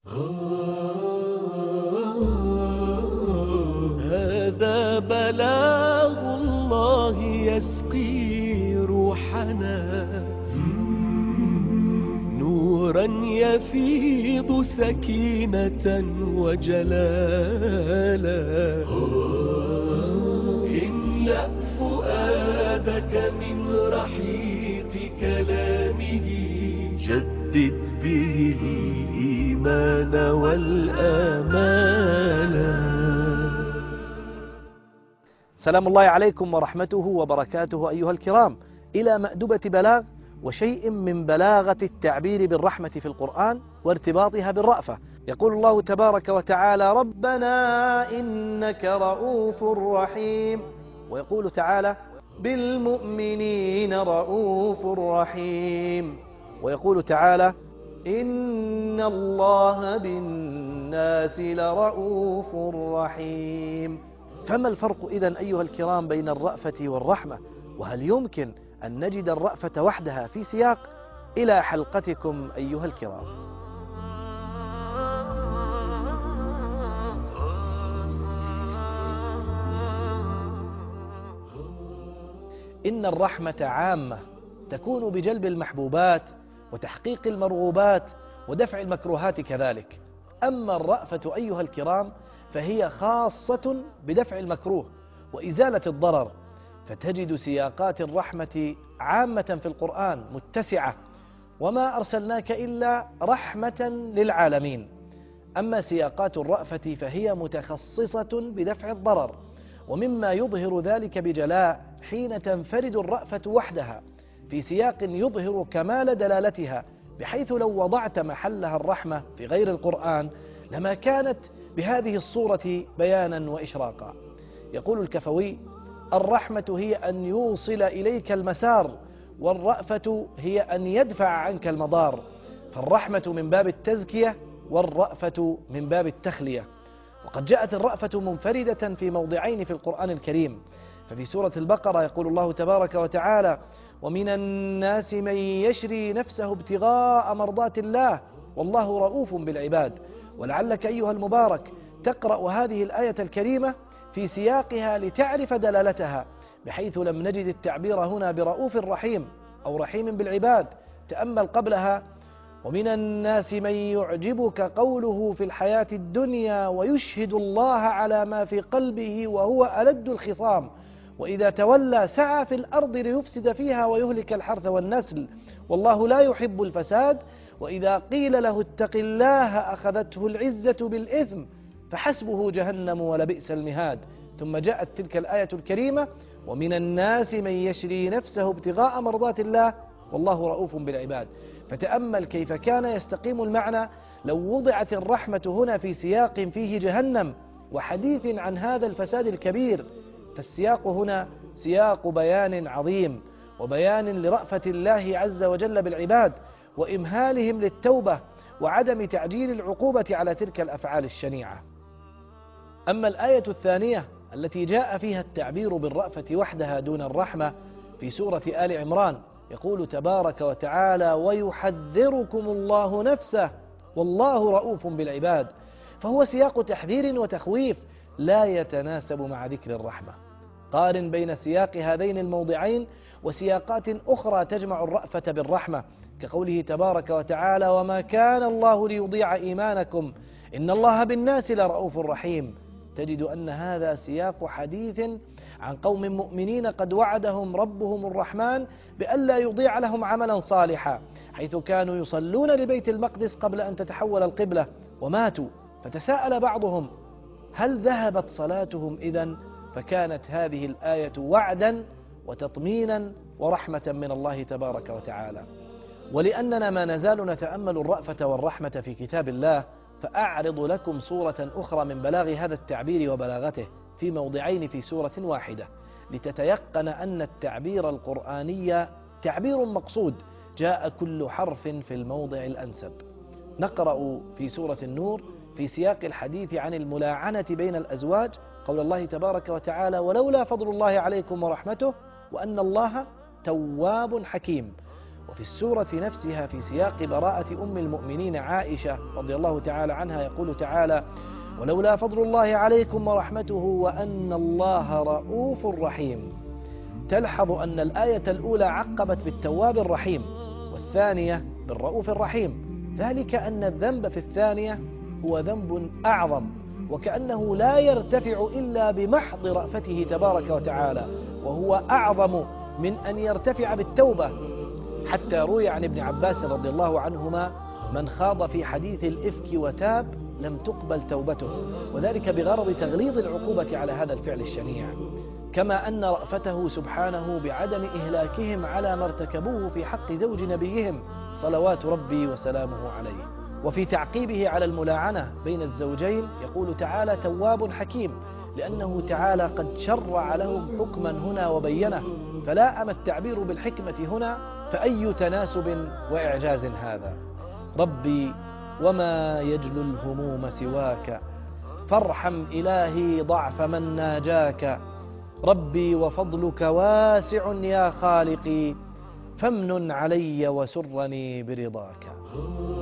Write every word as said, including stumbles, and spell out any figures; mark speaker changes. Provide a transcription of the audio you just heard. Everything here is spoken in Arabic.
Speaker 1: هذا بلاغ الله يسقي روحنا، نورا يفيض سكينة وجلالا، املأ فؤادك من رحيق كلامه، جدد به الإيمان والآمال.
Speaker 2: سلام الله عليكم ورحمته وبركاته أيها الكرام، إلى مأدبة بلاغ وشيء من بلاغة التعبير بالرحمة في القرآن وارتباطها بالرأفة. يقول الله تبارك وتعالى: ربنا إنك رؤوف رحيم. ويقول تعالى: بالمؤمنين رؤوف رحيم. ويقول تعالى: إن الله بالناس لرؤوف رحيم. فما الفرق إذن أيها الكرام بين الرأفة والرحمة؟ وهل يمكن أن نجد الرأفة وحدها في سياق؟ إلى حلقتكم أيها الكرام. إن الرحمة عامة تكون بجلب المحبوبات وتحقيق المرغوبات ودفع المكروهات كذلك. أما الرأفة أيها الكرام فهي خاصة بدفع المكروه وإزالة الضرر، فتجد سياقات الرحمة عامة في القرآن متسعة: وما أرسلناك إلا رحمة للعالمين. أما سياقات الرأفة فهي متخصصة بدفع الضرر، ومما يظهر ذلك بجلاء حين تنفرد الرأفة وحدها في سياق يظهر كمال دلالتها، بحيث لو وضعت محلها الرحمة في غير القرآن لما كانت بهذه الصورة بيانا وإشراقا. يقول الكفوي: الرحمة هي أن يوصل إليك المسار، والرأفة هي أن يدفع عنك المضار. فالرحمة من باب التزكية، والرأفة من باب التخلية. وقد جاءت الرأفة منفردة في موضعين في القرآن الكريم. ففي سورة البقرة يقول الله تبارك وتعالى: ومن الناس من يشري نفسه ابتغاء مرضات الله والله رؤوف بالعباد. ولعلك أيها المبارك تقرأ هذه الآية الكريمة في سياقها لتعرف دلالتها، بحيث لم نجد التعبير هنا برؤوف رحيم أو رحيم بالعباد. تأمل قبلها: ومن الناس من يعجبك قوله في الحياة الدنيا ويشهد الله على ما في قلبه وهو ألد الخصام، وإذا تولى سعى في الأرض ليفسد فيها ويهلك الحرث والنسل والله لا يحب الفساد، وإذا قيل له اتق الله أخذته العزة بالإثم فحسبه جهنم ولبئس المهاد. ثم جاءت تلك الآية الكريمة: ومن الناس من يشري نفسه ابتغاء مرضات الله والله رؤوف بالعباد. فتأمل كيف كان يستقيم المعنى لو وضعت الرحمة هنا في سياق فيه جهنم وحديث عن هذا الفساد الكبير. فالسياق هنا سياق بيان عظيم، وبيان لرأفة الله عز وجل بالعباد وإمهالهم للتوبة وعدم تعجيل العقوبة على تلك الأفعال الشنيعة. أما الآية الثانية التي جاء فيها التعبير بالرأفة وحدها دون الرحمة في سورة آل عمران، يقول تبارك وتعالى: ويحذركم الله نفسه والله رؤوف بالعباد. فهو سياق تحذير وتخويف لا يتناسب مع ذكر الرحمة. قارن بين سياق هذين الموضعين وسياقات أخرى تجمع الرأفة بالرحمة، كقوله تبارك وتعالى: وما كان الله ليضيع إيمانكم إن الله بالناس لرؤوف رحيم. تجد أن هذا سياق حديث عن قوم مؤمنين قد وعدهم ربهم الرحمن بألا يضيع لهم عملا صالحا، حيث كانوا يصلون لبيت المقدس قبل أن تتحول القبلة وماتوا. فتساءل بعضهم: هل ذهبت صلاتهم إذن؟ فكانت هذه الآية وعدا وتطمينا ورحمة من الله تبارك وتعالى. ولأننا ما نزال نتأمل الرأفة والرحمة في كتاب الله، فأعرض لكم صورة أخرى من بلاغ هذا التعبير وبلاغته في موضعين في سورة واحدة، لتتيقن أن التعبير القرآني تعبير مقصود، جاء كل حرف في الموضع الأنسب. نقرأ في سورة النور في سياق الحديث عن الملاعنة بين الأزواج قول الله تبارك وتعالى: ولولا فضل الله عليكم ورحمته وأن الله تواب حكيم. وفي السورة نفسها في سياق براءة أم المؤمنين عائشة رضي الله تعالى عنها يقول تعالى: ولولا فضل الله عليكم ورحمته وأن الله رؤوف رحيم. تلحظ أن الآية الأولى عقبت بالتواب الرحيم، والثانية بالرؤوف الرحيم، ذلك أن الذنب في الثانية هو ذنب أعظم، وكأنه لا يرتفع إلا بمحض رأفته تبارك وتعالى، وهو أعظم من أن يرتفع بالتوبة. حتى روي عن ابن عباس رضي الله عنهما: من خاض في حديث الإفك وتاب لم تقبل توبته، وذلك بغرض تغليظ العقوبة على هذا الفعل الشنيع. كما أن رأفته سبحانه بعدم إهلاكهم على ما ارتكبوه في حق زوج نبيهم صلوات ربي وسلامه عليه. وفي تعقيبه على الملاعنة بين الزوجين يقول تعالى: تواب حكيم، لأنه تعالى قد شرع لهم حكما هنا وبينه، فلاءم التعبير بالحكمة هنا، فأي تناسب وإعجاز هذا. ربي وما يجلو الهموم سواك، فارحم إلهي ضعف من ناجاك. ربي وفضلك واسع يا خالقي، فامنن علي وسرني برضاك.